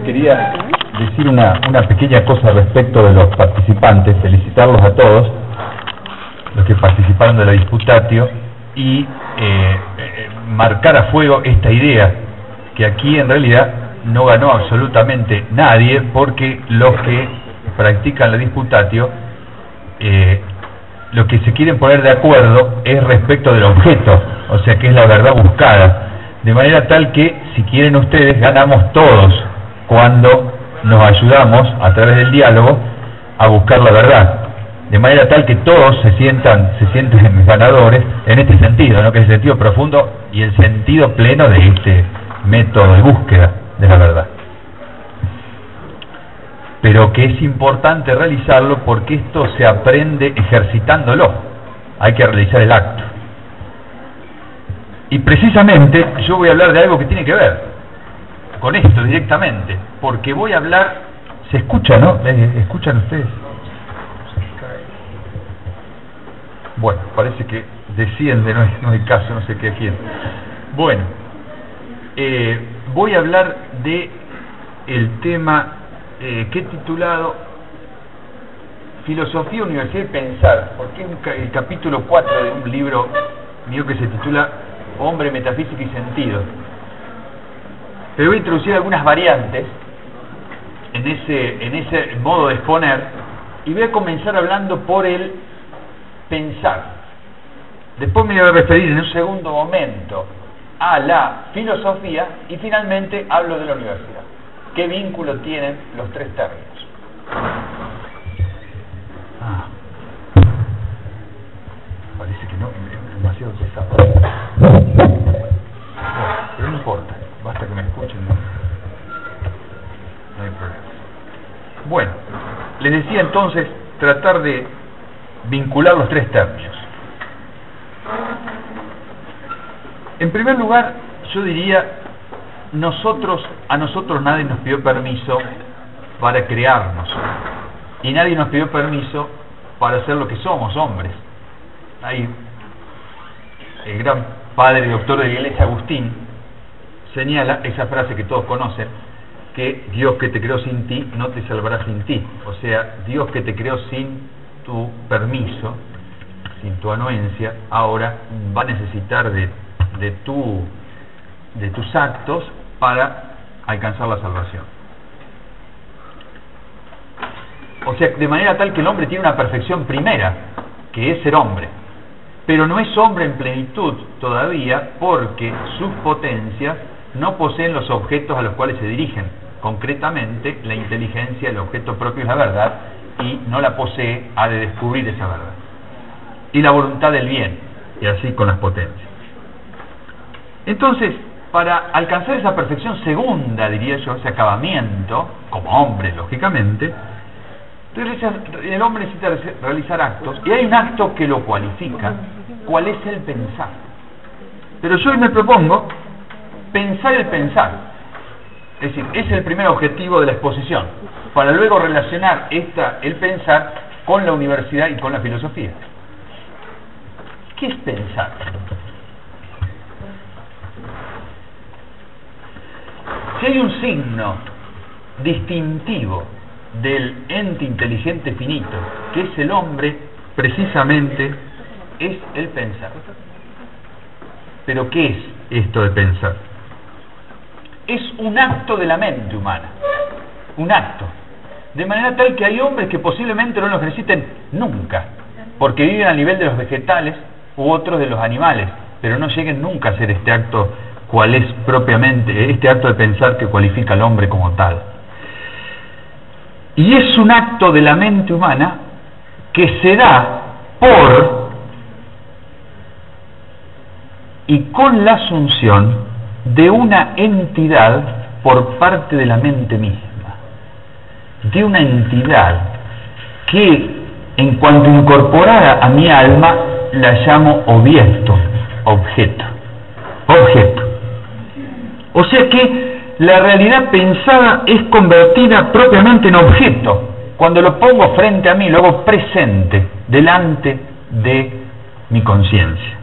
quería decir una pequeña cosa respecto de los participantes, felicitarlos a todos, los que participaron de la disputatio, y marcar a fuego esta idea, que aquí en realidad no ganó absolutamente nadie, porque los que practican la disputatio, lo que se quieren poner de acuerdo es respecto del objeto, o sea que es la verdad buscada, de manera tal que, si quieren ustedes, ganamos todos cuando nos ayudamos a través del diálogo a buscar la verdad, de manera tal que todos se sienten ganadores en este sentido, ¿no? Que es el sentido profundo y el sentido pleno de este método de búsqueda de la verdad, pero que es importante realizarlo porque esto se aprende ejercitándolo. Hay que realizar el acto. Y precisamente yo voy a hablar de algo que tiene que ver con esto directamente, porque voy a hablar... ¿Se escucha, no? ¿Escuchan ustedes? Bueno, parece que desciende, no hay caso, no sé qué quién. Bueno, voy a hablar de el tema que he titulado Filosofía, Universidad y Pensar, porque es el capítulo 4 de un libro mío que se titula Hombre, Metafísica y Sentido. Pero voy a introducir algunas variantes en ese modo de exponer, y voy a comenzar hablando por el pensar. Después me voy a referir en un segundo momento a la filosofía, y finalmente hablo de la universidad. ¿Qué vínculo tienen los tres términos? Parece que no, es demasiado pesado. Pero no importa, basta que me escuchen, no hay problema. Bueno, les decía entonces, tratar de vincular los tres términos. En primer lugar, yo diría, a nosotros nadie nos pidió permiso para crearnos, y nadie nos pidió permiso para ser lo que somos, hombres. Ahí el gran padre y doctor de la Iglesia, Agustín, señala esa frase que todos conocen, que Dios que te creó sin ti no te salvará sin ti. O sea, Dios que te creó sin tu permiso, sin tu anuencia, ahora va a necesitar de tus actos para alcanzar la salvación. O sea, de manera tal que el hombre tiene una perfección primera, que es ser hombre, pero no es hombre en plenitud todavía, porque sus potencias no poseen los objetos a los cuales se dirigen. Concretamente, la inteligencia, el objeto propio es la verdad, y no la posee, ha de descubrir esa verdad. Y la voluntad del bien, y así con las potencias. Entonces, para alcanzar esa perfección segunda, diría yo, ese acabamiento, como hombre, lógicamente, el hombre necesita realizar actos, y hay un acto que lo cualifica. ¿Cuál es el pensar? Pero yo hoy me propongo pensar el pensar. Es decir, es el primer objetivo de la exposición, para luego relacionar el pensar con la universidad y con la filosofía. ¿Qué es pensar? Si hay un signo distintivo del ente inteligente finito, que es el hombre, precisamente es el pensar. ¿Pero qué es esto de pensar? Es un acto de la mente humana, un acto, de manera tal que hay hombres que posiblemente no lo ejerciten nunca, porque viven a nivel de los vegetales u otros de los animales, pero no lleguen nunca a hacer este acto, cual es propiamente este acto de pensar que cualifica al hombre como tal. Y es un acto de la mente humana que se da por y con la asunción de una entidad por parte de la mente misma, de una entidad que, en cuanto incorporada a mi alma, la llamo objeto. O sea que la realidad pensada es convertida propiamente en objeto. Cuando lo pongo frente a mí, lo hago presente, delante de mi conciencia.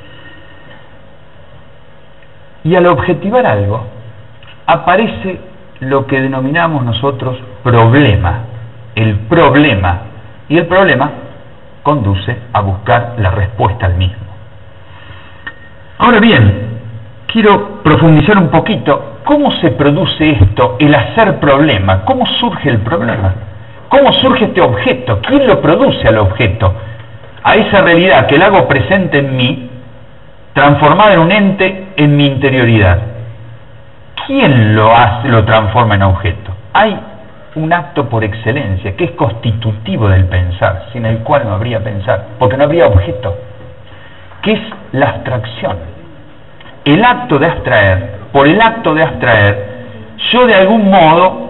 Y al objetivar algo, aparece lo que denominamos nosotros problema, el problema, y el problema conduce a buscar la respuesta al mismo. Ahora bien, quiero profundizar un poquito. ¿Cómo se produce esto, el hacer problema? ¿Cómo surge el problema? ¿Cómo surge este objeto? ¿Quién lo produce al objeto? A esa realidad que la hago presente en mí, transformada en un ente en mi interioridad. ¿Quién lo hace, lo transforma en objeto? Hay un acto por excelencia que es constitutivo del pensar, sin el cual no habría pensar, porque no habría objeto, que es la abstracción. El acto de abstraer, por el acto de abstraer, yo de algún modo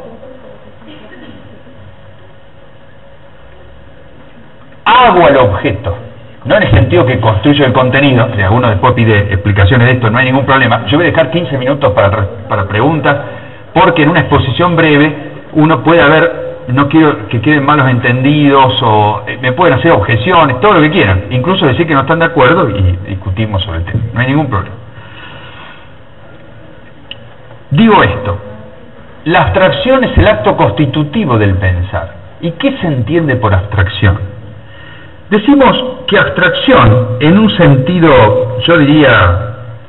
hago al objeto, no en el sentido que construyo el contenido. Si alguno después pide explicaciones de esto, no hay ningún problema. Yo voy a dejar 15 minutos para preguntas, porque en una exposición breve uno puede haber, no quiero que queden malos entendidos, o me pueden hacer objeciones, todo lo que quieran, incluso decir que no están de acuerdo y discutimos sobre el tema, no hay ningún problema. Digo esto, la abstracción es el acto constitutivo del pensar. ¿Y qué se entiende por abstracción? Decimos que abstracción, en un sentido, yo diría,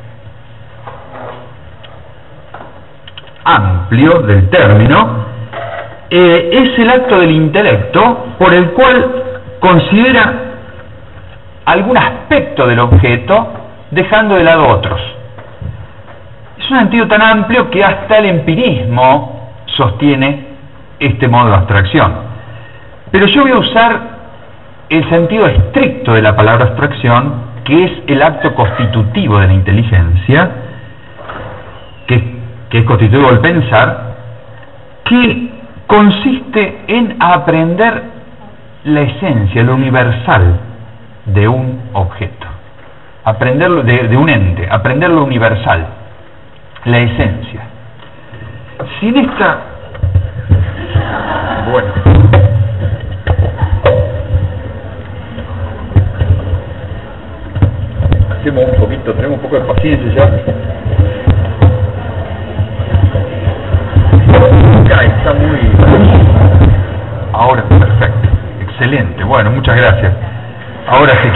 amplio del término, es el acto del intelecto por el cual considera algún aspecto del objeto dejando de lado otros. Es un sentido tan amplio que hasta el empirismo sostiene este modo de abstracción. Pero yo voy a usar el sentido estricto de la palabra abstracción, que es el acto constitutivo de la inteligencia, que es constitutivo del pensar, que consiste en aprender la esencia, lo universal de un objeto, aprenderlo de un ente, aprender lo universal, la esencia. Sin esta, bueno, hacemos un poquito, tenemos un poco de paciencia ya. Está muy... Ahora, perfecto, excelente, bueno, muchas gracias. Ahora sí.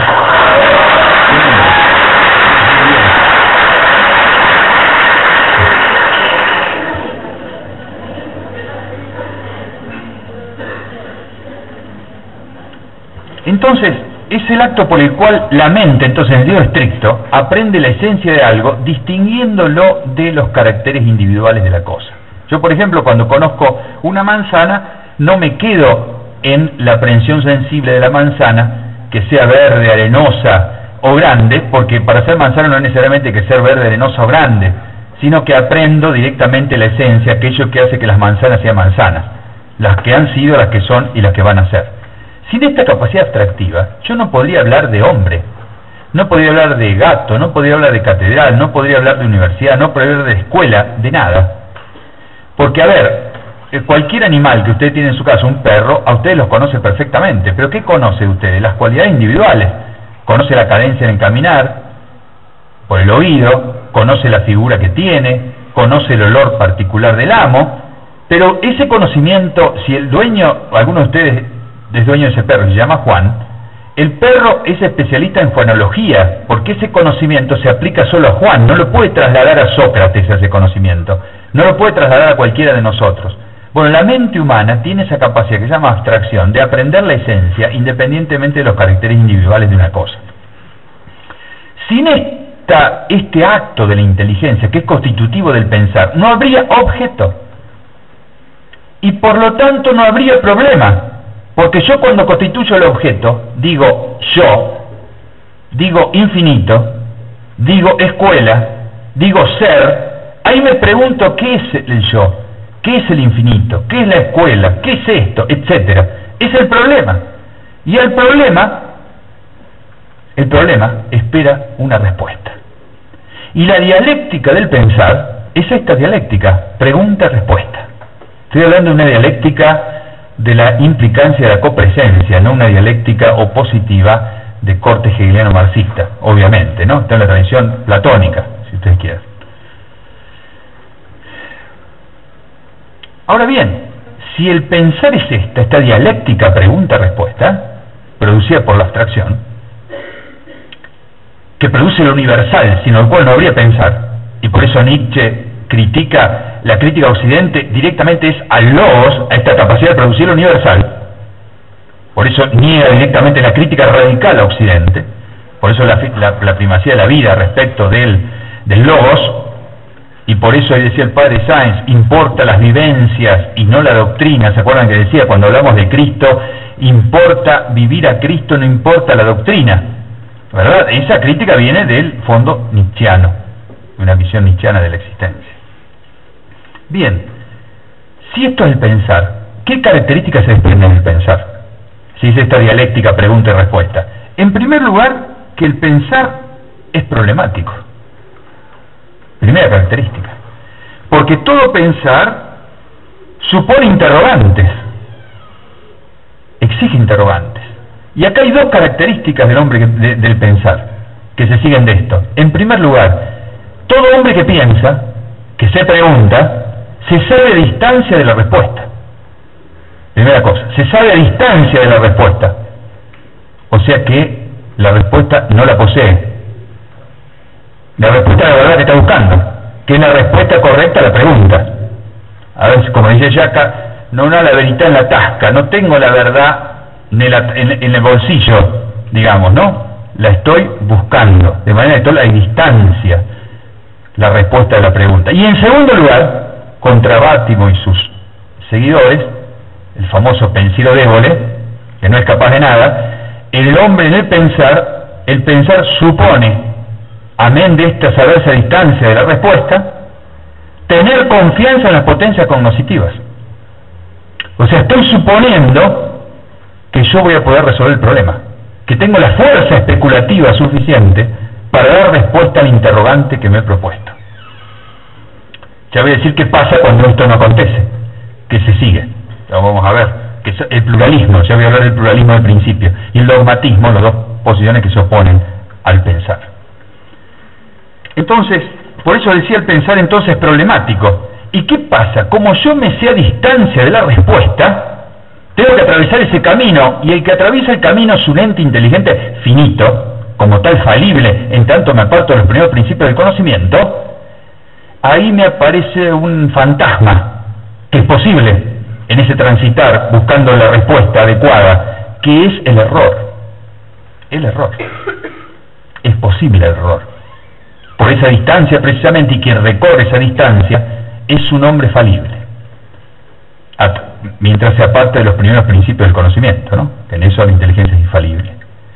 Entonces, es el acto por el cual la mente, entonces en sentido estricto, aprende la esencia de algo, distinguiéndolo de los caracteres individuales de la cosa. Yo, por ejemplo, cuando conozco una manzana, no me quedo en la aprehensión sensible de la manzana, que sea verde, arenosa o grande, porque para ser manzana no es necesariamente que ser verde, arenosa o grande, sino que aprendo directamente la esencia, aquello que hace que las manzanas sean manzanas, las que han sido, las que son y las que van a ser. Sin esta capacidad abstractiva, yo no podría hablar de hombre, no podría hablar de gato, no podría hablar de catedral, no podría hablar de universidad, no podría hablar de escuela, de nada. Porque, a ver, cualquier animal que usted tiene en su casa, un perro, a ustedes los conoce perfectamente. ¿Pero qué conoce usted? Las cualidades individuales. Conoce la cadencia en el caminar, por el oído, conoce la figura que tiene, conoce el olor particular del amo, pero ese conocimiento, si el dueño, o alguno de ustedes es dueño de ese perro, se llama Juan, el perro es especialista en juanología, porque ese conocimiento se aplica solo a Juan, no lo puede trasladar a Sócrates ese conocimiento, no lo puede trasladar a cualquiera de nosotros. Bueno, la mente humana tiene esa capacidad que se llama abstracción, de aprender la esencia independientemente de los caracteres individuales de una cosa. Sin este acto de la inteligencia, que es constitutivo del pensar, no habría objeto, y por lo tanto no habría problema. Porque yo cuando constituyo el objeto, digo yo, digo infinito, digo escuela, digo ser, ahí me pregunto qué es el yo, qué es el infinito, qué es la escuela, qué es esto, etcétera. Es el problema. Y el problema espera una respuesta. Y la dialéctica del pensar es esta dialéctica, pregunta-respuesta. Estoy hablando de una dialéctica de la implicancia de la copresencia, no una dialéctica opositiva de corte hegeliano marxista, obviamente, ¿no? Está en la tradición platónica, si ustedes quieren. Ahora bien, si el pensar es esta dialéctica pregunta-respuesta, producida por la abstracción, que produce lo universal, sin el cual no habría pensar, y por eso Nietzsche critica, la crítica a Occidente directamente es al logos, a esta capacidad de producir lo universal. Por eso niega directamente la crítica radical a Occidente, por eso la primacía de la vida respecto del logos, y por eso ahí decía el padre Sáenz, importa las vivencias y no la doctrina. ¿Se acuerdan que decía cuando hablamos de Cristo, importa vivir a Cristo, no importa la doctrina? ¿Verdad? Esa crítica viene del fondo nietzscheano, una visión nietzscheana de la existencia. Bien, si esto es el pensar, ¿qué características se desprenden del pensar? Si es esta dialéctica pregunta y respuesta. En primer lugar, que el pensar es problemático. Primera característica. Porque todo pensar supone interrogantes, exige interrogantes. Y acá hay dos características del hombre del pensar que se siguen de esto. En primer lugar, todo hombre que piensa, que se pregunta, se sabe a distancia de la respuesta. Primera cosa, se sabe a distancia de la respuesta. O sea que la respuesta no la posee. La respuesta de la verdad que está buscando, que es la respuesta correcta a la pregunta. A ver, como dice Jaca, no la verità en la tasca, no tengo la verdad en el bolsillo, digamos, ¿no? La estoy buscando, de manera que estoy a distancia la respuesta de la pregunta. Y en segundo lugar, contra Bátimo y sus seguidores, el famoso pensiero débole, que no es capaz de nada, el hombre en el pensar supone, amén de esta saberse a distancia de la respuesta, tener confianza en las potencias cognoscitivas. O sea, estoy suponiendo que yo voy a poder resolver el problema, que tengo la fuerza especulativa suficiente para dar respuesta al interrogante que me he propuesto. Ya voy a decir qué pasa cuando esto no acontece, que se sigue. Ya vamos a ver, que es el pluralismo, ya voy a hablar del pluralismo al principio, y el dogmatismo, las dos posiciones que se oponen al pensar. Entonces, por eso decía el pensar entonces es problemático. ¿Y qué pasa? Como yo me sé a distancia de la respuesta, tengo que atravesar ese camino, y el que atraviesa el camino es un ente inteligente finito, como tal falible, en tanto me aparto de los primeros principios del conocimiento. Ahí me aparece un fantasma, que es posible en ese transitar, buscando la respuesta adecuada, que es el error. El error. Es posible el error. Por esa distancia precisamente, y quien recorre esa distancia es un hombre falible, mientras se aparta de los primeros principios del conocimiento, ¿no? Que en eso la inteligencia es infalible.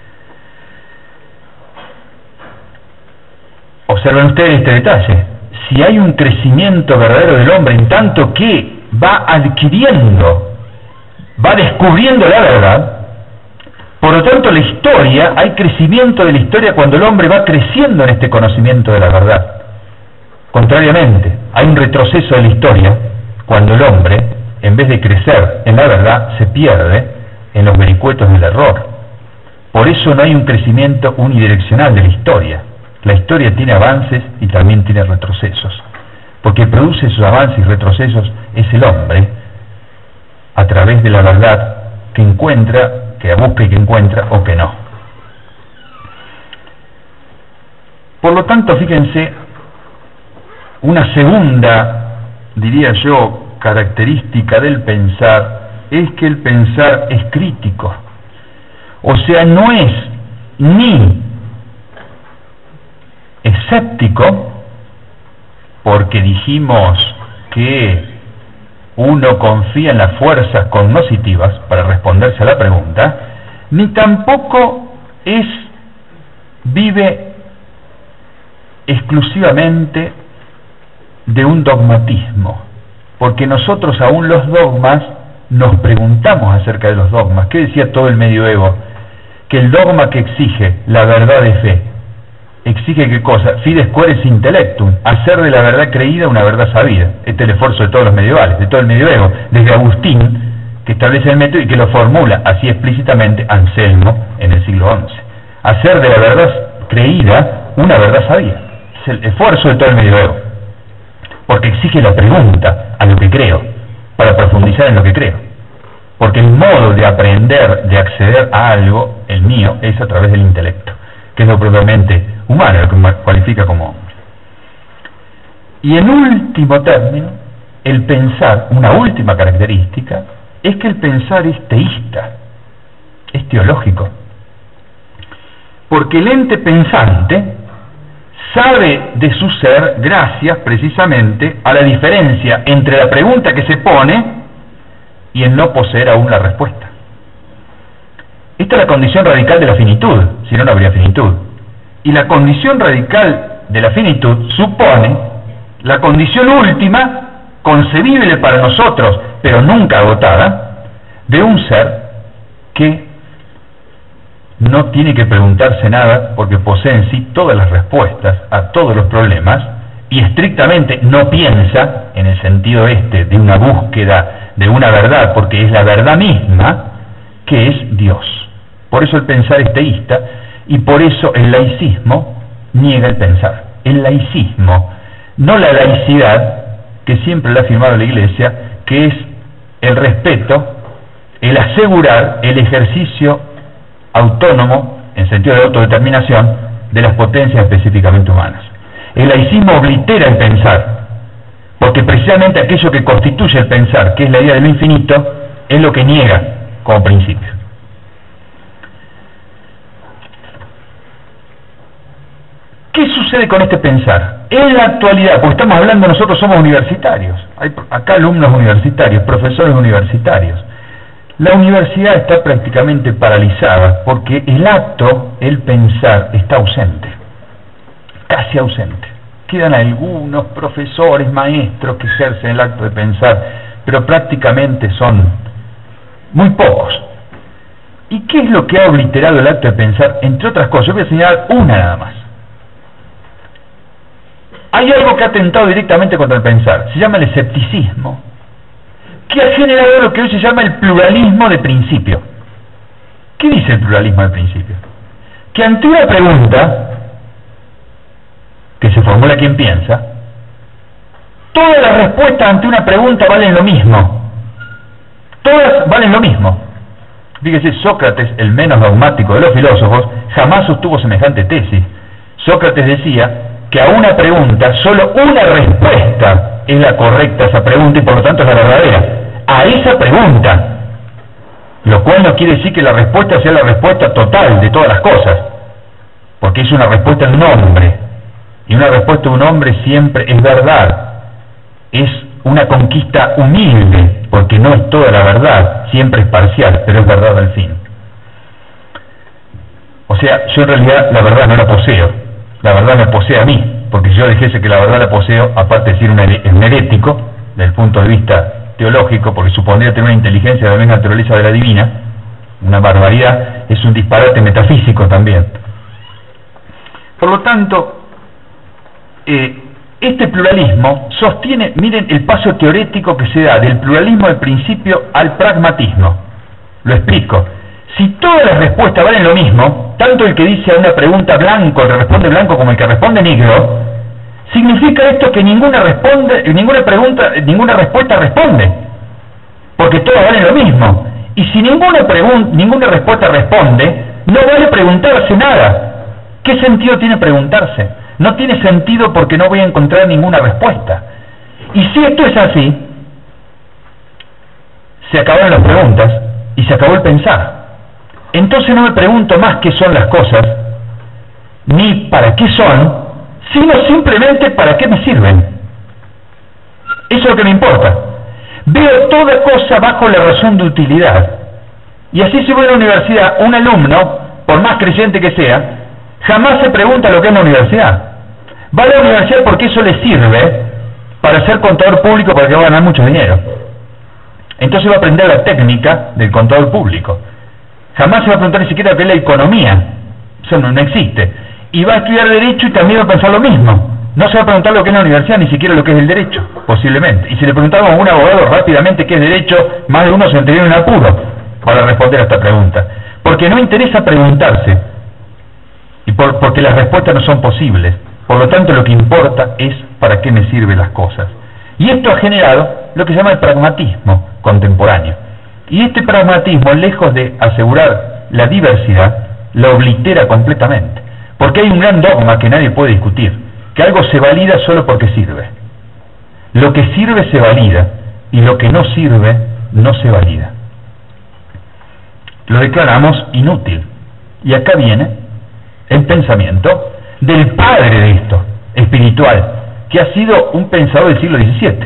Observen ustedes este detalle. Si hay un crecimiento verdadero del hombre en tanto que va adquiriendo, va descubriendo la verdad, por lo tanto la historia, hay crecimiento de la historia cuando el hombre va creciendo en este conocimiento de la verdad. Contrariamente, hay un retroceso de la historia cuando el hombre, en vez de crecer en la verdad, se pierde en los vericuetos del error. Por eso no hay un crecimiento unidireccional de la historia. La historia tiene avances y también tiene retrocesos, porque produce esos avances y retrocesos es el hombre, a través de la verdad que encuentra, que busca y que encuentra, o que no. Por lo tanto, fíjense, una segunda, diría yo, característica del pensar es que el pensar es crítico. O sea, no es ni escéptico, porque dijimos que uno confía en las fuerzas cognoscitivas para responderse a la pregunta, ni tampoco vive exclusivamente de un dogmatismo, porque nosotros aún los dogmas nos preguntamos acerca de los dogmas. ¿Qué decía todo el medioevo? Que el dogma que exige la verdad de fe exige ¿qué cosa? Fides quoris intellectum, hacer de la verdad creída una verdad sabida. Este es el esfuerzo de todos los medievales, de todo el medioevo, desde Agustín, que establece el método y que lo formula así explícitamente Anselmo en el siglo XI. Hacer de la verdad creída una verdad sabida. Es el esfuerzo de todo el medioevo, porque exige la pregunta a lo que creo. para profundizar en lo que creo. Porque el modo de aprender, de acceder a algo, el mío, es a través del intelecto, que es lo propiamente humano, lo que me cualifica como hombre. Y en último término, el pensar, una última característica, es que el pensar es teísta, es teológico. Porque el ente pensante sabe de su ser gracias precisamente a la diferencia entre la pregunta que se pone y el no poseer aún la respuesta. Esta es la condición radical de la finitud, si no, no habría finitud. Y la condición radical de la finitud supone la condición última, concebible para nosotros, pero nunca agotada, de un ser que no tiene que preguntarse nada porque posee en sí todas las respuestas a todos los problemas y estrictamente no piensa en el sentido de una búsqueda de una verdad, porque es la verdad misma, que es Dios. Por eso el pensar es teísta y por eso el laicismo niega el pensar. El laicismo, no la laicidad, que siempre le ha afirmado la Iglesia, que es el respeto, el asegurar el ejercicio autónomo, en sentido de autodeterminación, de las potencias específicamente humanas. El laicismo oblitera el pensar, porque precisamente aquello que constituye el pensar, que es la idea de lo infinito, es lo que niega como principio. ¿Qué sucede con este pensar? En la actualidad, porque estamos hablando, nosotros somos universitarios, hay acá alumnos universitarios, profesores universitarios. La universidad está prácticamente paralizada porque el acto, el pensar, está ausente, casi ausente. Quedan algunos profesores, maestros que ejercen el acto de pensar, pero prácticamente son muy pocos. ¿Y qué es lo que ha obliterado el acto de pensar? Entre otras cosas, yo voy a señalar una nada más. Hay algo que ha atentado directamente contra el pensar, se llama el escepticismo, que ha generado lo que hoy se llama el pluralismo de principio. ¿Qué dice el pluralismo de principio? Que ante una pregunta que se formula quien piensa, todas las respuestas ante una pregunta valen lo mismo. Todas valen lo mismo. Fíjese, Sócrates, el menos dogmático de los filósofos, jamás sostuvo semejante tesis. Sócrates decía que a una pregunta solo una respuesta es la correcta a esa pregunta y por lo tanto es la verdadera. A esa pregunta. Lo cual no quiere decir que la respuesta sea la respuesta total de todas las cosas, porque es una respuesta de un hombre, y una respuesta de un hombre siempre es verdad. Es una conquista humilde, porque no es toda la verdad, siempre es parcial, pero es verdad al fin. O sea, yo en realidad la verdad no la poseo, la verdad me posee a mí, porque si yo dijese que la verdad la poseo, aparte de ser un herético, desde el punto de vista teológico, porque supondría tener una inteligencia de la misma naturaleza de la divina, una barbaridad, es un disparate metafísico también. Por lo tanto, este pluralismo sostiene, miren el paso teorético que se da del pluralismo del principio al pragmatismo. Lo explico. Si todas las respuestas valen lo mismo, tanto el que dice a una pregunta blanco, el que responde blanco, como el que responde negro, significa esto que ninguna respuesta responde, porque todas valen lo mismo. Y si ninguna respuesta responde, no vale preguntarse nada. ¿Qué sentido tiene preguntarse? No tiene sentido porque no voy a encontrar ninguna respuesta. Y si esto es así, se acabaron las preguntas y se acabó el pensar. Entonces no me pregunto más qué son las cosas, ni para qué son, sino simplemente para qué me sirven. Eso es lo que me importa. Veo toda cosa bajo la razón de utilidad. Y así si voy a la universidad, un alumno, por más creyente que sea, jamás se pregunta lo que es la universidad. Va a la universidad porque eso le sirve para ser contador público, para que va a ganar mucho dinero. Entonces va a aprender la técnica del contador público. Jamás se va a preguntar ni siquiera qué es la economía. Eso no existe. Y va a estudiar Derecho y también va a pensar lo mismo. No se va a preguntar lo que es la universidad, ni siquiera lo que es el Derecho, posiblemente. Y si le preguntamos a un abogado rápidamente qué es Derecho, más de uno se entraría en apuro para responder a esta pregunta. Porque no interesa preguntarse, y porque las respuestas no son posibles. Por lo tanto, lo que importa es para qué me sirven las cosas. Y esto ha generado lo que se llama el pragmatismo contemporáneo. Y este pragmatismo, lejos de asegurar la diversidad, la oblitera completamente. Porque hay un gran dogma que nadie puede discutir, que algo se valida solo porque sirve. Lo que sirve se valida, y lo que no sirve no se valida. Lo declaramos inútil. Y acá viene el pensamiento del padre de esto, espiritual, que ha sido un pensador del siglo XVII,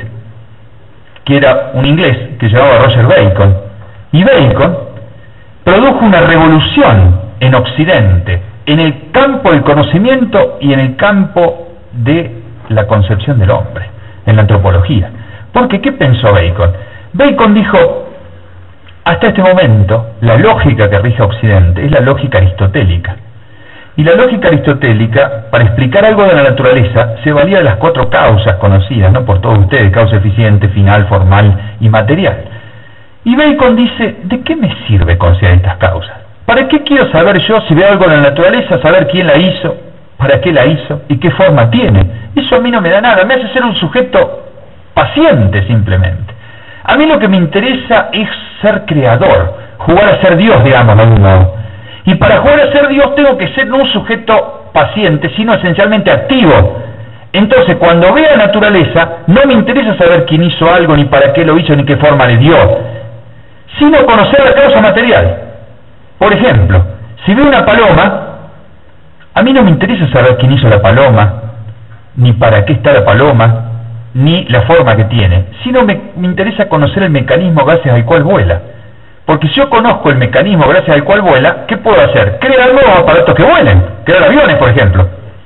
que era un inglés que se llamaba Roger Bacon. Y Bacon produjo una revolución en Occidente, en el campo del conocimiento y en el campo de la concepción del hombre, en la antropología. Porque, ¿qué pensó Bacon? Bacon dijo, hasta este momento, la lógica que rige a Occidente es la lógica aristotélica. Y la lógica aristotélica, para explicar algo de la naturaleza, se valía de las 4 causas conocidas, ¿no?, por todos ustedes: causa eficiente, final, formal y material. Y Bacon dice, ¿de qué me sirve considerar estas causas? ¿Para qué quiero saber yo, si veo algo en la naturaleza, saber quién la hizo, para qué la hizo y qué forma tiene? Eso a mí no me da nada, me hace ser un sujeto paciente simplemente. A mí lo que me interesa es ser creador, jugar a ser Dios, digamos, de algún modo. Y para jugar a ser Dios tengo que ser no un sujeto paciente, sino esencialmente activo. Entonces, cuando veo la naturaleza, no me interesa saber quién hizo algo, ni para qué lo hizo, ni qué forma le dio, sino conocer la causa material. Por ejemplo, si veo una paloma, a mí no me interesa saber quién hizo la paloma, ni para qué está la paloma, ni la forma que tiene, sino me interesa conocer el mecanismo gracias al cual vuela. Porque si yo conozco el mecanismo gracias al cual vuela, ¿qué puedo hacer? Crear nuevos aparatos que vuelen, crear aviones, por ejemplo.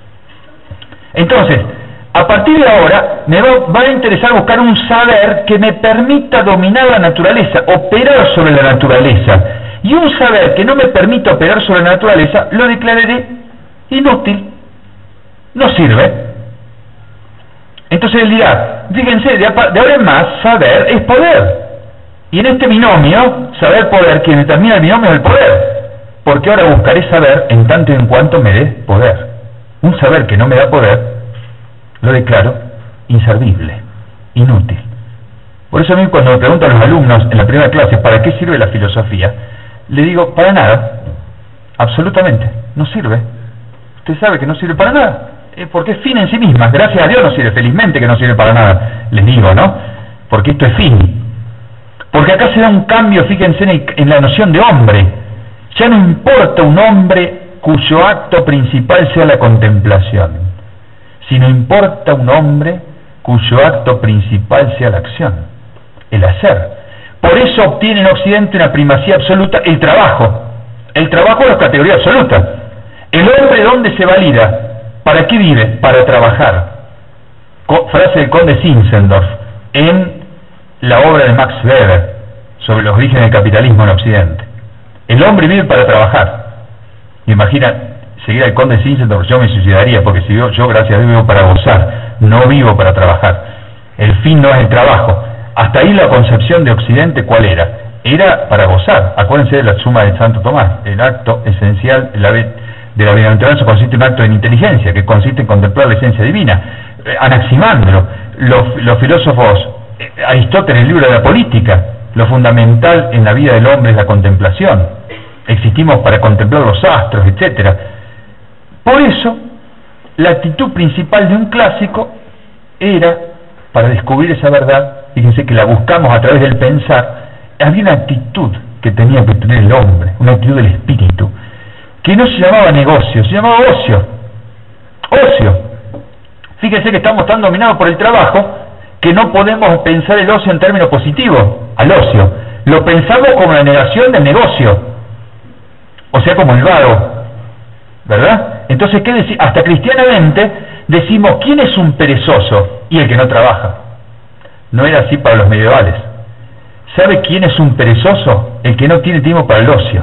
Entonces, a partir de ahora, me va a interesar buscar un saber que me permita dominar la naturaleza, operar sobre la naturaleza. Y un saber que no me permita operar sobre la naturaleza, lo declararé inútil, no sirve. Entonces él dirá, fíjense, de ahora en más, saber es poder. Y en este binomio, saber-poder, quien determina el binomio es el poder. Porque ahora buscaré saber en tanto y en cuanto me dé poder. Un saber que no me da poder, lo declaro inservible, inútil. Por eso a mí, cuando me preguntan a los alumnos en la primera clase ¿para qué sirve la filosofía?, le digo, para nada, absolutamente, no sirve. Usted sabe que no sirve para nada, porque es fin en sí misma. Gracias a Dios no sirve, felizmente que no sirve para nada, les digo, ¿no? Porque esto es fin. Porque acá se da un cambio, fíjense, en la noción de hombre. Ya no importa un hombre cuyo acto principal sea la contemplación, sino importa un hombre cuyo acto principal sea la acción, el hacer. Por eso obtiene en Occidente una primacía absoluta el trabajo. El trabajo es la categoría absoluta. El hombre, ¿dónde se valida? ¿Para qué vive? Para trabajar. Frase del conde Zinzendorf en la obra de Max Weber sobre los orígenes del capitalismo en Occidente. El hombre vive para trabajar. Me imagina seguir al conde Zinzendorf, yo me suicidaría, porque si yo gracias a Dios vivo para gozar, no vivo para trabajar. El fin no es el trabajo. Hasta ahí la concepción de Occidente, ¿cuál era? Era para gozar. Acuérdense de la Suma de Santo Tomás, el acto esencial de la bienaventuranza consiste en un acto de inteligencia, que consiste en contemplar la esencia divina. Anaximándolo, los filósofos, Aristóteles, el libro de la política, lo fundamental en la vida del hombre es la contemplación. Existimos para contemplar los astros, etc. Por eso, la actitud principal de un clásico era, para descubrir esa verdad, fíjense que la buscamos a través del pensar, había una actitud que tenía que tener el hombre, una actitud del espíritu, que no se llamaba negocio, se llamaba ocio. Ocio. Fíjense que estamos tan dominados por el trabajo que no podemos pensar el ocio en términos positivos, al ocio. Lo pensamos como la negación del negocio, o sea, como el vago, ¿verdad? Entonces, ¿qué decir? Hasta cristianamente decimos, ¿quién es un perezoso? Y el que no trabaja. No era así para los medievales. ¿Sabe quién es un perezoso? El que no tiene tiempo para el ocio.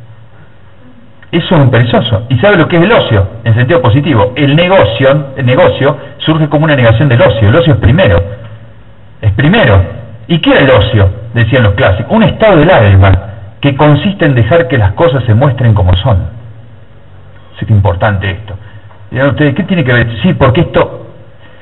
Eso es un perezoso. ¿Y sabe lo que es el ocio? En sentido positivo. El negocio surge como una negación del ocio. El ocio es primero. Es primero. ¿Y qué era el ocio? Decían los clásicos. Un estado del alma que consiste en dejar que las cosas se muestren como son. Sí, que importante esto. Dirán ustedes, ¿qué tiene que ver? Sí, porque esto niega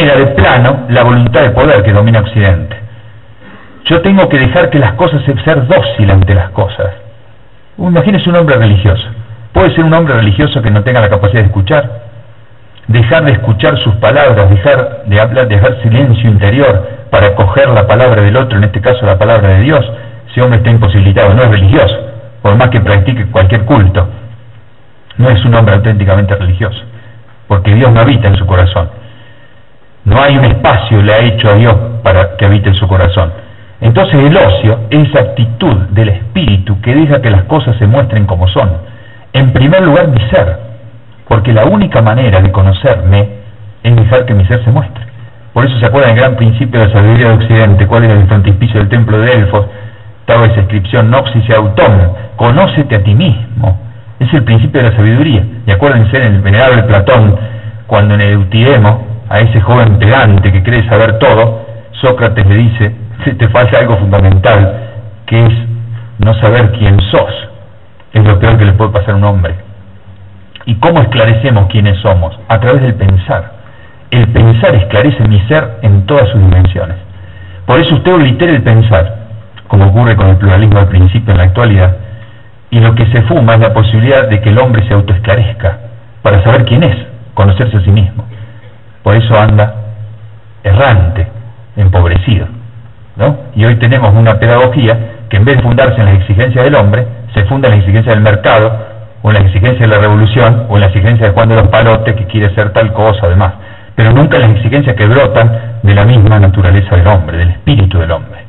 manera de plano la voluntad de poder que domina Occidente. Yo tengo que dejar que las cosas, ser dócil ante las cosas. Imagínese un hombre religioso. ¿Puede ser un hombre religioso que no tenga la capacidad de escuchar? Dejar de escuchar sus palabras, dejar de hablar, dejar silencio interior para coger la palabra del otro, en este caso la palabra de Dios. Ese hombre está imposibilitado, no es religioso, por más que practique cualquier culto. No es un hombre auténticamente religioso, porque Dios no habita en su corazón. No hay un espacio le ha hecho a Dios para que habite en su corazón. Entonces el ocio es esa actitud del espíritu que deja que las cosas se muestren como son. En primer lugar, mi ser, porque la única manera de conocerme es dejar que mi ser se muestre. Por eso se acuerdan del gran principio de la sabiduría de Occidente. ¿Cuál era el frontispicio del templo de Delfos? Estaba esa inscripción: Noxis auton, conócete a ti mismo. Es el principio de la sabiduría. Y acuérdense en el venerable Platón, cuando en el Eutidemo, a ese joven pedante que cree saber todo, Sócrates le dice: te falta algo fundamental, que es no saber quién sos. Es lo peor que le puede pasar a un hombre. ¿Y cómo esclarecemos quiénes somos? A través del pensar. El pensar esclarece mi ser en todas sus dimensiones. Por eso usted oblitere el pensar, como ocurre con el pluralismo al principio en la actualidad, y lo que se fuma es la posibilidad de que el hombre se autoesclarezca para saber quién es, conocerse a sí mismo. Por eso anda errante, empobrecido, ¿no? Y hoy tenemos una pedagogía que en vez de fundarse en las exigencias del hombre, se funda en las exigencias del mercado, o en las exigencias de la revolución, o en las exigencias de Juan de los Palotes, que quiere ser tal cosa, además, pero nunca en las exigencias que brotan de la misma naturaleza del hombre, del espíritu del hombre.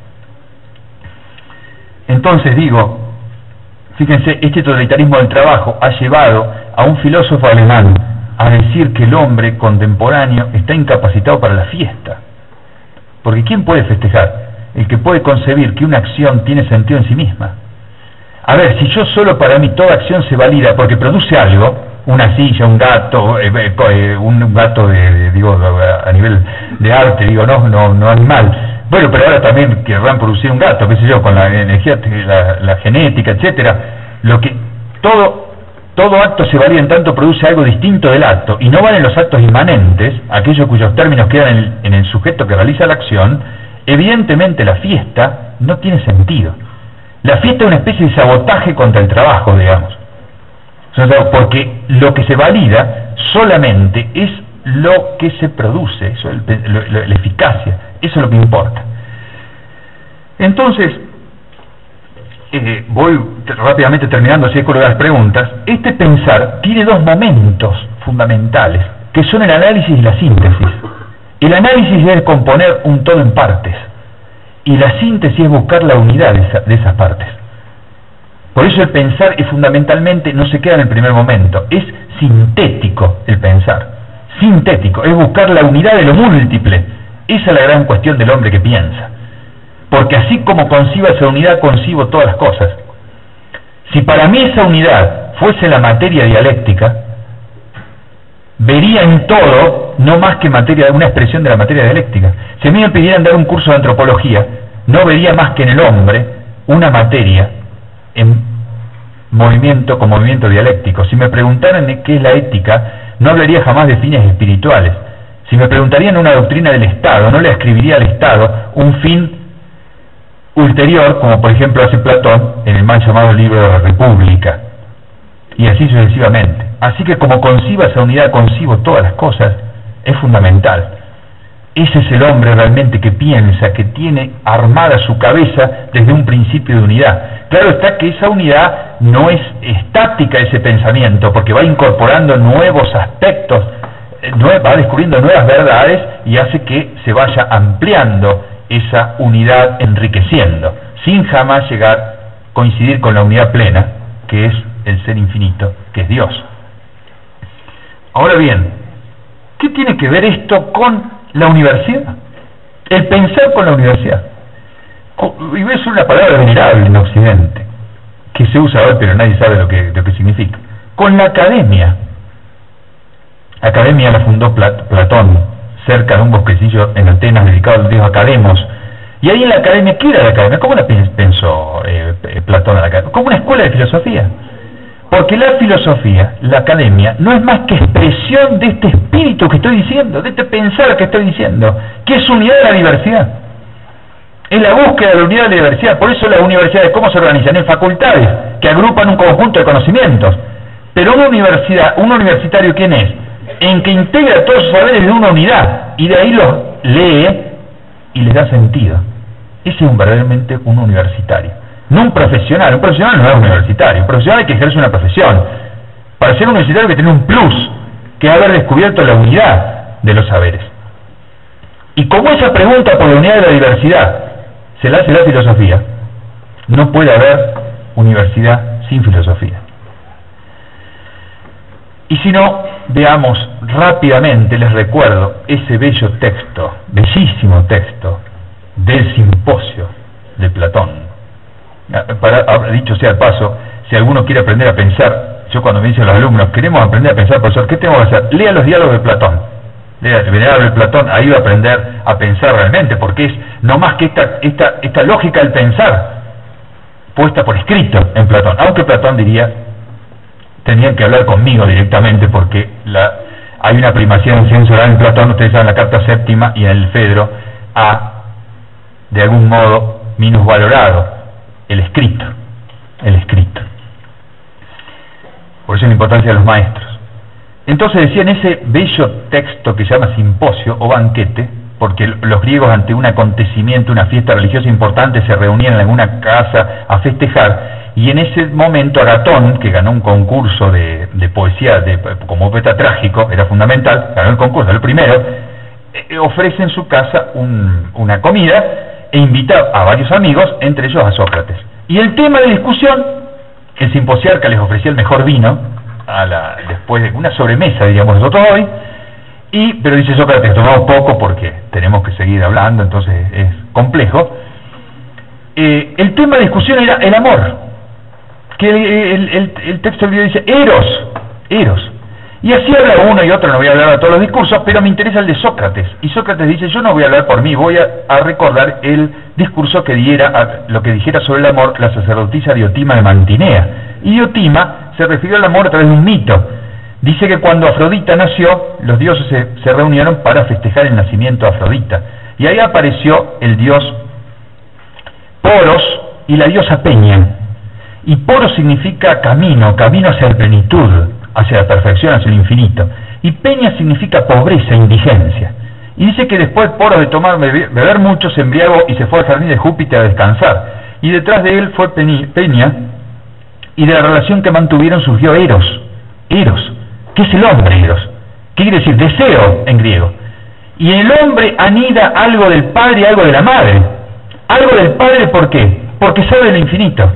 Entonces digo, fíjense, este totalitarismo del trabajo ha llevado a un filósofo alemán a decir que el hombre contemporáneo está incapacitado para la fiesta. Porque ¿quién puede festejar? El que puede concebir que una acción tiene sentido en sí misma. A ver, si yo solo para mí toda acción se valida porque produce algo, una silla, un gato, un gato digo, a nivel de arte, digo, no animal. Bueno, pero ahora también querrán producir un gato, qué sé yo, con la energía, la genética, etcétera. Todo acto se valida en tanto produce algo distinto del acto, y no valen los actos inmanentes, aquellos cuyos términos quedan en el sujeto que realiza la acción. Evidentemente la fiesta no tiene sentido. La fiesta es una especie de sabotaje contra el trabajo, digamos. O sea, porque lo que se valida solamente es lo que se produce, eso, la eficacia, eso es lo que importa. Entonces, voy rápidamente terminando así con las preguntas. Este pensar tiene dos momentos fundamentales, que son el análisis y la síntesis. El análisis es componer un todo en partes, y la síntesis es buscar la unidad de esas partes. Por eso el pensar es fundamentalmente, no se queda en el primer momento, es sintético el pensar. Sintético, es buscar la unidad de lo múltiple. Esa es la gran cuestión del hombre que piensa. Porque así como concibo esa unidad, concibo todas las cosas. Si para mí esa unidad fuese la materia dialéctica, vería en todo no más que una expresión de la materia dialéctica. Si a mí me pidieran dar un curso de antropología, no vería más que en el hombre una materia en movimiento con movimiento dialéctico. Si me preguntaran de qué es la ética, no hablaría jamás de fines espirituales. Si me preguntarían una doctrina del Estado, no le escribiría al Estado un fin ulterior, como por ejemplo hace Platón en el mal llamado libro de la República, y así sucesivamente. Así que como conciba esa unidad, concibo todas las cosas, es fundamental. Ese es el hombre realmente que piensa, que tiene armada su cabeza desde un principio de unidad. Claro está que esa unidad no es estática, ese pensamiento, porque va incorporando nuevos aspectos, va descubriendo nuevas verdades, y hace que se vaya ampliando esa unidad, enriqueciendo, sin jamás llegar a coincidir con la unidad plena, que es el ser infinito, que es Dios. Ahora bien, ¿qué tiene que ver esto con la universidad? El pensar con la universidad. Y es una palabra venerable en Occidente, que se usa hoy, pero nadie sabe lo que significa. Con la academia. La academia la fundó Platón, cerca de un bosquecillo en Atenas dedicado al dios Academos. Y ahí en la academia, ¿qué era la academia? ¿Cómo la pensó Platón a la academia? Como una escuela de filosofía. Porque la filosofía, la academia, no es más que expresión de este espíritu que estoy diciendo, de este pensar que estoy diciendo, que es unidad de la diversidad. Es la búsqueda de la unidad de la diversidad. Por eso las universidades, ¿cómo se organizan? En facultades, que agrupan un conjunto de conocimientos. Pero una universidad, un universitario, ¿quién es? En que integra todos sus saberes de una unidad, y de ahí los lee y les da sentido. Ese es verdaderamente un universitario. No un profesional no es universitario, un profesional es que ejerce una profesión. Para ser universitario hay que tener un plus, que es haber descubierto la unidad de los saberes. Y como esa pregunta por la unidad de la diversidad se la hace la filosofía, no puede haber universidad sin filosofía. Y si no, veamos rápidamente, les recuerdo ese bello texto, bellísimo texto del Simposio de Platón. Dicho sea el paso, si alguno quiere aprender a pensar, yo cuando me dicen los alumnos, queremos aprender a pensar, profesor, ¿qué tengo que hacer? Lea los diálogos de Platón. Lea el venerable Platón, ahí va a aprender a pensar realmente, porque es no más que esta lógica del pensar puesta por escrito en Platón. Aunque Platón diría, tenían que hablar conmigo directamente, porque hay una primacía en ciencia oral en Platón, ustedes saben, la carta séptima y en el Fedro, de algún modo minusvalorado el escrito. Por eso la importancia de los maestros. Entonces decía en ese bello texto que se llama Simposio o banquete, porque los griegos ante un acontecimiento, una fiesta religiosa importante, se reunían en alguna casa a festejar, y en ese momento Agatón, que ganó un concurso de poesía como poeta trágico, era fundamental, ganó el concurso, el primero, ofrece en su casa una comida e invita a varios amigos, entre ellos a Sócrates. Y el tema de discusión, el simposiarca les ofrecía el mejor vino, después de una sobremesa, diríamos nosotros hoy, pero dice Sócrates, tomamos poco porque tenemos que seguir hablando, entonces es complejo. El tema de discusión era el amor, que el texto del video dice Eros. Y así habla uno y otro, no voy a hablar de todos los discursos, pero me interesa el de Sócrates. Y Sócrates dice, yo no voy a hablar por mí, voy a recordar el discurso que lo que dijera sobre el amor la sacerdotisa Diotima de Mantinea. Y Diotima se refirió al amor a través de un mito. Dice que cuando Afrodita nació, los dioses se reunieron para festejar el nacimiento de Afrodita. Y ahí apareció el dios Poros y la diosa Peña. Y Poros significa camino hacia la plenitud, hacia la perfección, hacia el infinito. Y Peña significa pobreza, indigencia. Y dice que después Poros de beber mucho se embriagó y se fue al jardín de Júpiter a descansar. Y detrás de él fue Peña, y de la relación que mantuvieron surgió Eros. ¿Qué es el hombre, Eros? ¿Qué quiere decir? Deseo en griego. Y el hombre anida algo del padre y algo de la madre. Algo del padre, ¿por qué? Porque sabe del infinito.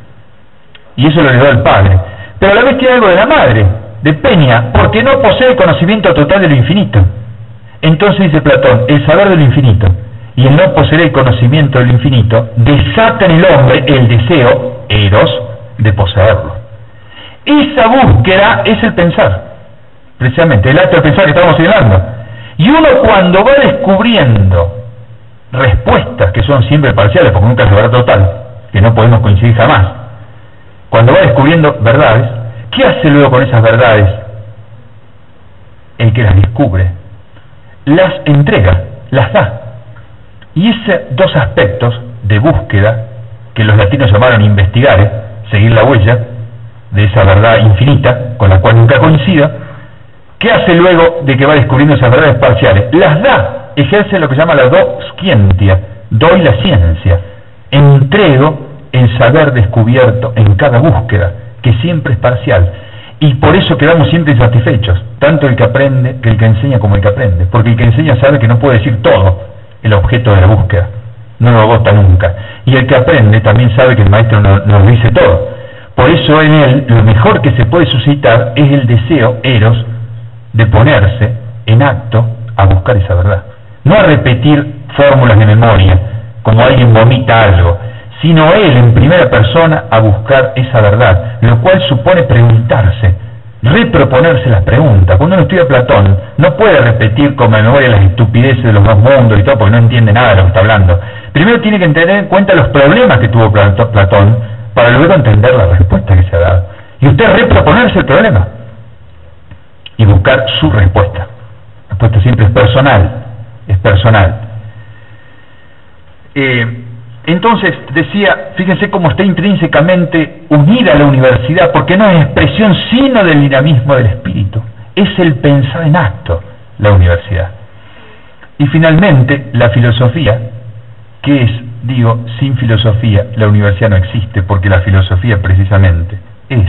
Y eso lo heredó el padre. Pero a la vez tiene algo de la madre, de Peña, porque no posee el conocimiento total de lo infinito. Entonces dice Platón, el saber de lo infinito y el no poseer el conocimiento del infinito desata en el hombre el deseo, Eros, de poseerlo. Esa búsqueda es el pensar, precisamente, el acto de pensar que estamos señalando. Y uno cuando va descubriendo respuestas que son siempre parciales, porque nunca es la verdad total, que no podemos coincidir jamás, cuando va descubriendo verdades, ¿qué hace luego con esas verdades? El que las descubre, las entrega, las da. Y esos dos aspectos de búsqueda, que los latinos llamaron investigare, seguir la huella de esa verdad infinita, con la cual nunca coincida, ¿qué hace luego de que va descubriendo esas verdades parciales? Las da, ejerce lo que se llama la do scientia, doy la ciencia, entrego el saber descubierto en cada búsqueda, que siempre es parcial. Y por eso quedamos siempre insatisfechos, tanto el que aprende, que el que enseña como el que aprende, porque el que enseña sabe que no puede decir todo el objeto de la búsqueda, no lo agota nunca, y el que aprende también sabe que el maestro no nos dice todo. Por eso en él lo mejor que se puede suscitar es el deseo, Eros, de ponerse en acto a buscar esa verdad, no a repetir fórmulas de memoria como alguien vomita algo, sino él en primera persona a buscar esa verdad, lo cual supone preguntarse, reproponerse las preguntas. Cuando uno estudia Platón, no puede repetir con memoria las estupideces de los dos mundos y todo, porque no entiende nada de lo que está hablando. Primero tiene que tener en cuenta los problemas que tuvo Platón, para luego entender la respuesta que se ha dado. Y usted reproponerse el problema y buscar su respuesta. La respuesta siempre es personal, es personal. Entonces, decía, fíjense cómo está intrínsecamente unida la universidad, porque no es expresión sino del dinamismo del espíritu. Es el pensar en acto, la universidad. Y finalmente, la filosofía, que es, digo, sin filosofía, la universidad no existe, porque la filosofía precisamente es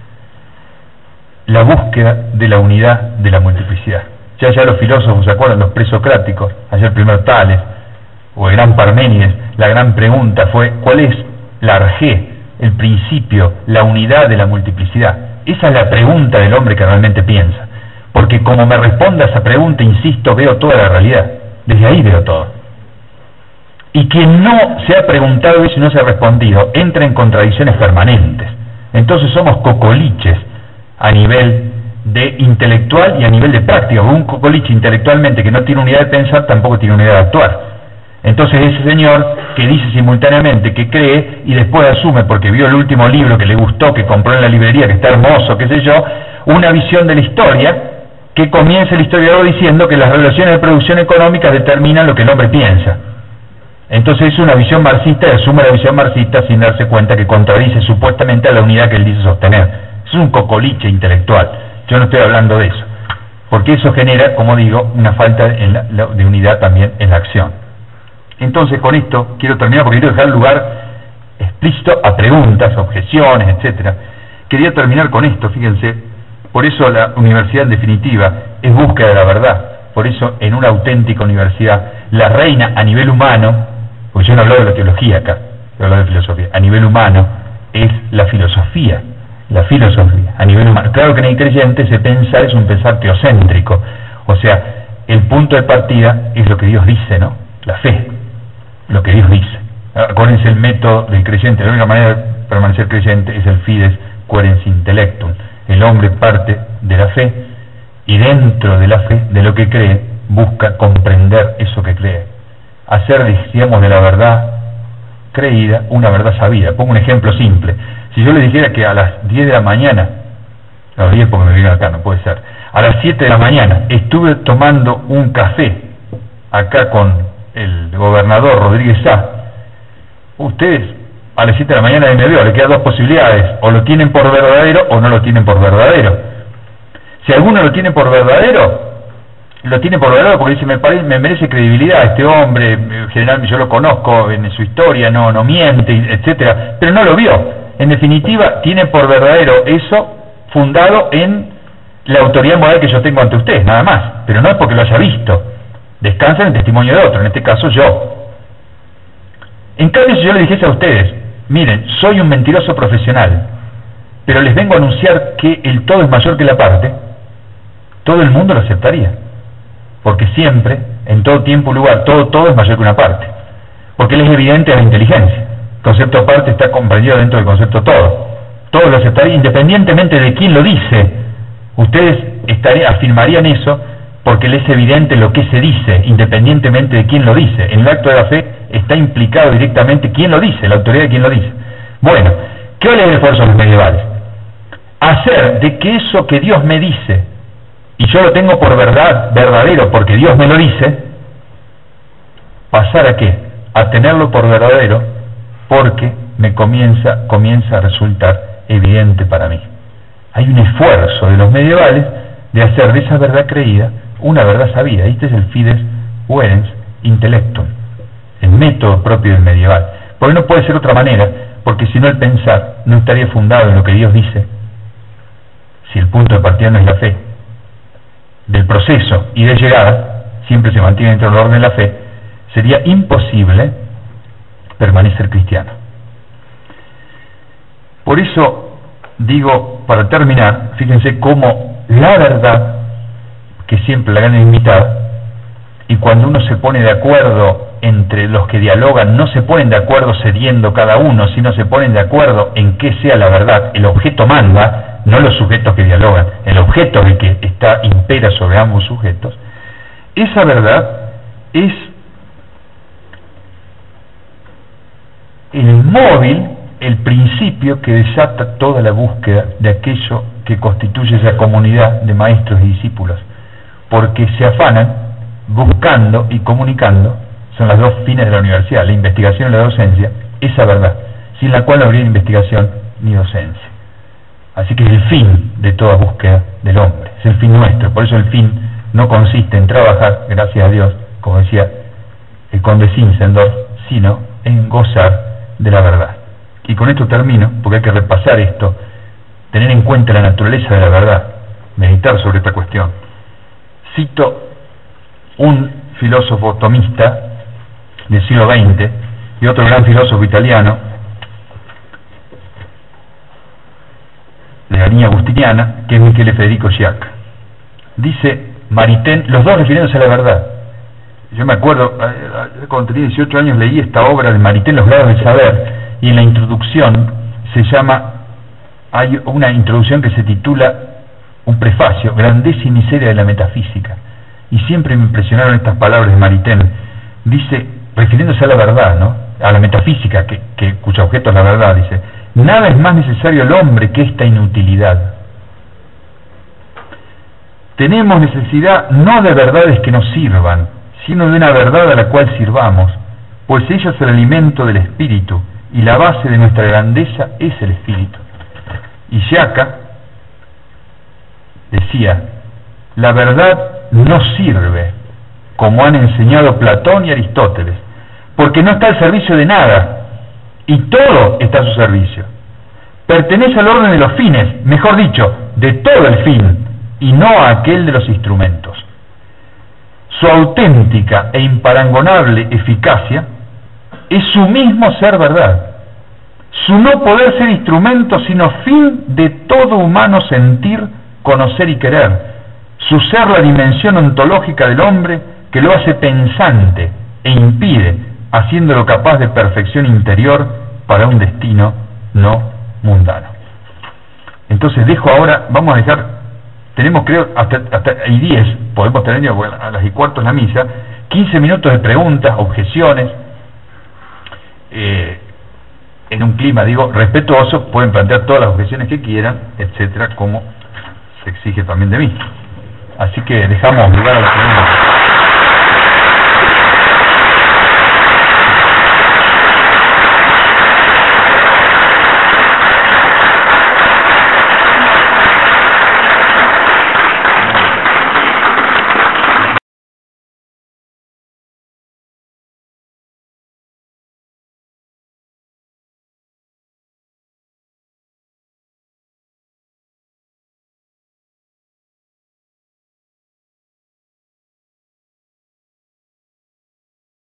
la búsqueda de la unidad de la multiplicidad. Ya los filósofos, ¿se acuerdan? Los presocráticos, ayer el primer Tales, o el gran Parménides, la gran pregunta fue, ¿cuál es la arjé, el principio, la unidad de la multiplicidad? Esa es la pregunta del hombre que realmente piensa, porque como me responda a esa pregunta, insisto, veo toda la realidad, desde ahí veo todo. Y quien no se ha preguntado eso y no se ha respondido, entra en contradicciones permanentes. Entonces somos cocoliches a nivel de intelectual y a nivel de práctica. Un cocoliche intelectualmente que no tiene unidad de pensar, tampoco tiene unidad de actuar. Entonces ese señor que dice simultáneamente que cree y después asume, porque vio el último libro que le gustó, que compró en la librería, que está hermoso, qué sé yo, una visión de la historia, que comienza el historiador diciendo que las relaciones de producción económica determinan lo que el hombre piensa. Entonces es una visión marxista y asume la visión marxista sin darse cuenta que contradice supuestamente a la unidad que él dice sostener. Es un cocoliche intelectual. Yo no estoy hablando de eso, porque eso genera, como digo, una falta de unidad también en la acción. Entonces con esto quiero terminar, porque quiero dejar lugar explícito a preguntas, objeciones, etcétera. Quería terminar con esto, fíjense, por eso la universidad en definitiva es búsqueda de la verdad. Por eso en una auténtica universidad la reina a nivel humano, porque yo no hablo de la teología acá, yo hablo de filosofía, a nivel humano es la filosofía. La filosofía, a nivel humano. Claro que en el creyente ese pensar es un pensar teocéntrico, o sea, el punto de partida es lo que Dios dice, ¿no? La fe, lo que Dios dice. Acuérdense el método del creyente, la única manera de permanecer creyente es el fides quoerens intellectum. El hombre parte de la fe y dentro de la fe, de lo que cree, busca comprender eso que cree. Hacer, decíamos, de la verdad creída una verdad sabida. Pongo un ejemplo simple. Si yo le dijera que a las 10 de la mañana, a las 10 porque me vino acá, no puede ser, a las 7 de la mañana estuve tomando un café acá con el gobernador Rodríguez Sá, ustedes a las 7 de la mañana de medio le quedan dos posibilidades, o lo tienen por verdadero o no lo tienen por verdadero. Si alguno lo tiene por verdadero, lo tiene por verdadero porque dice, me merece credibilidad, este hombre, generalmente yo lo conozco en su historia, no miente, etcétera, pero no lo vio. En definitiva, tiene por verdadero eso fundado en la autoridad moral que yo tengo ante ustedes, nada más, pero no es porque lo haya visto, descansa en el testimonio de otro, en este caso yo. En cambio, si yo le dijese a ustedes, miren, soy un mentiroso profesional, pero les vengo a anunciar que el todo es mayor que la parte, todo el mundo lo aceptaría, porque siempre, en todo tiempo y lugar, todo es mayor que una parte, porque él es evidente a la inteligencia. El concepto parte está comprendido dentro del concepto todo. Todo lo aceptaría independientemente de quién lo dice. Ustedes afirmarían eso porque les es evidente lo que se dice, independientemente de quién lo dice. En el acto de la fe está implicado directamente quién lo dice, la autoridad de quién lo dice. Bueno, ¿qué les esfuerzo a los medievales? Hacer de que eso que Dios me dice, y yo lo tengo por verdad, verdadero, porque Dios me lo dice, pasar a qué? A tenerlo por verdadero, porque me comienza a resultar evidente para mí. Hay un esfuerzo de los medievales de hacer de esa verdad creída una verdad sabida. Este es el fides quoerens intellectum, el método propio del medieval. Porque no puede ser otra manera, porque si no el pensar no estaría fundado en lo que Dios dice. Si el punto de partida no es la fe, del proceso y de llegada, siempre se mantiene dentro del orden de la fe, sería imposible permanecer cristiano. Por eso digo, para terminar, fíjense cómo la verdad, que siempre la gana invitada, y cuando uno se pone de acuerdo entre los que dialogan, no se ponen de acuerdo cediendo cada uno, sino se ponen de acuerdo en qué sea la verdad. El objeto manda, no los sujetos que dialogan, el objeto de que impera sobre ambos sujetos. Esa verdad es el móvil el principio que desata toda la búsqueda de aquello que constituye esa comunidad de maestros y discípulos, porque se afanan buscando y comunicando, son las dos fines de la universidad, la investigación y la docencia, esa verdad, sin la cual no habría investigación ni docencia. Así que es el fin de toda búsqueda del hombre, es el fin nuestro. Por eso el fin no consiste en trabajar, gracias a Dios, como decía el conde Zinzendorf, sino en gozar de la verdad. Y con esto termino, porque hay que repasar esto, tener en cuenta la naturaleza de la verdad, meditar sobre esta cuestión. Cito un filósofo tomista del siglo XX y otro gran filósofo italiano de la línea agustiniana, que es Michele Federico Sciacca. Dice Maritain, los dos refiriéndose a la verdad. Yo me acuerdo, cuando tenía 18 años leí esta obra de Maritain, Los grados del saber, y en la introducción hay una introducción que se titula, un prefacio, Grandeza y miseria de la metafísica. Y siempre me impresionaron estas palabras de Maritain. Dice, refiriéndose a la verdad, ¿no?, a la metafísica, cuyo objeto es la verdad, dice: nada es más necesario al hombre que esta inutilidad. Tenemos necesidad no de verdades que nos sirvan, sino de una verdad a la cual sirvamos, pues ella es el alimento del espíritu, y la base de nuestra grandeza es el espíritu. Y Sciacca decía: la verdad no sirve, como han enseñado Platón y Aristóteles, porque no está al servicio de nada, y todo está a su servicio. Pertenece al orden de los fines, mejor dicho, de todo el fin, y no a aquel de los instrumentos. Su auténtica e imparangonable eficacia es su mismo ser verdad, su no poder ser instrumento, sino fin de todo humano sentir, conocer y querer, su ser la dimensión ontológica del hombre que lo hace pensante e impide, haciéndolo capaz de perfección interior para un destino no mundano. Entonces dejo ahora, vamos a dejar, tenemos creo hasta y 10, podemos tener a las y cuarto en la misa, 15 minutos de preguntas, objeciones, en un clima, digo, respetuoso, pueden plantear todas las objeciones que quieran, etcétera, como se exige también de mí. Así que dejamos lugar a las preguntas.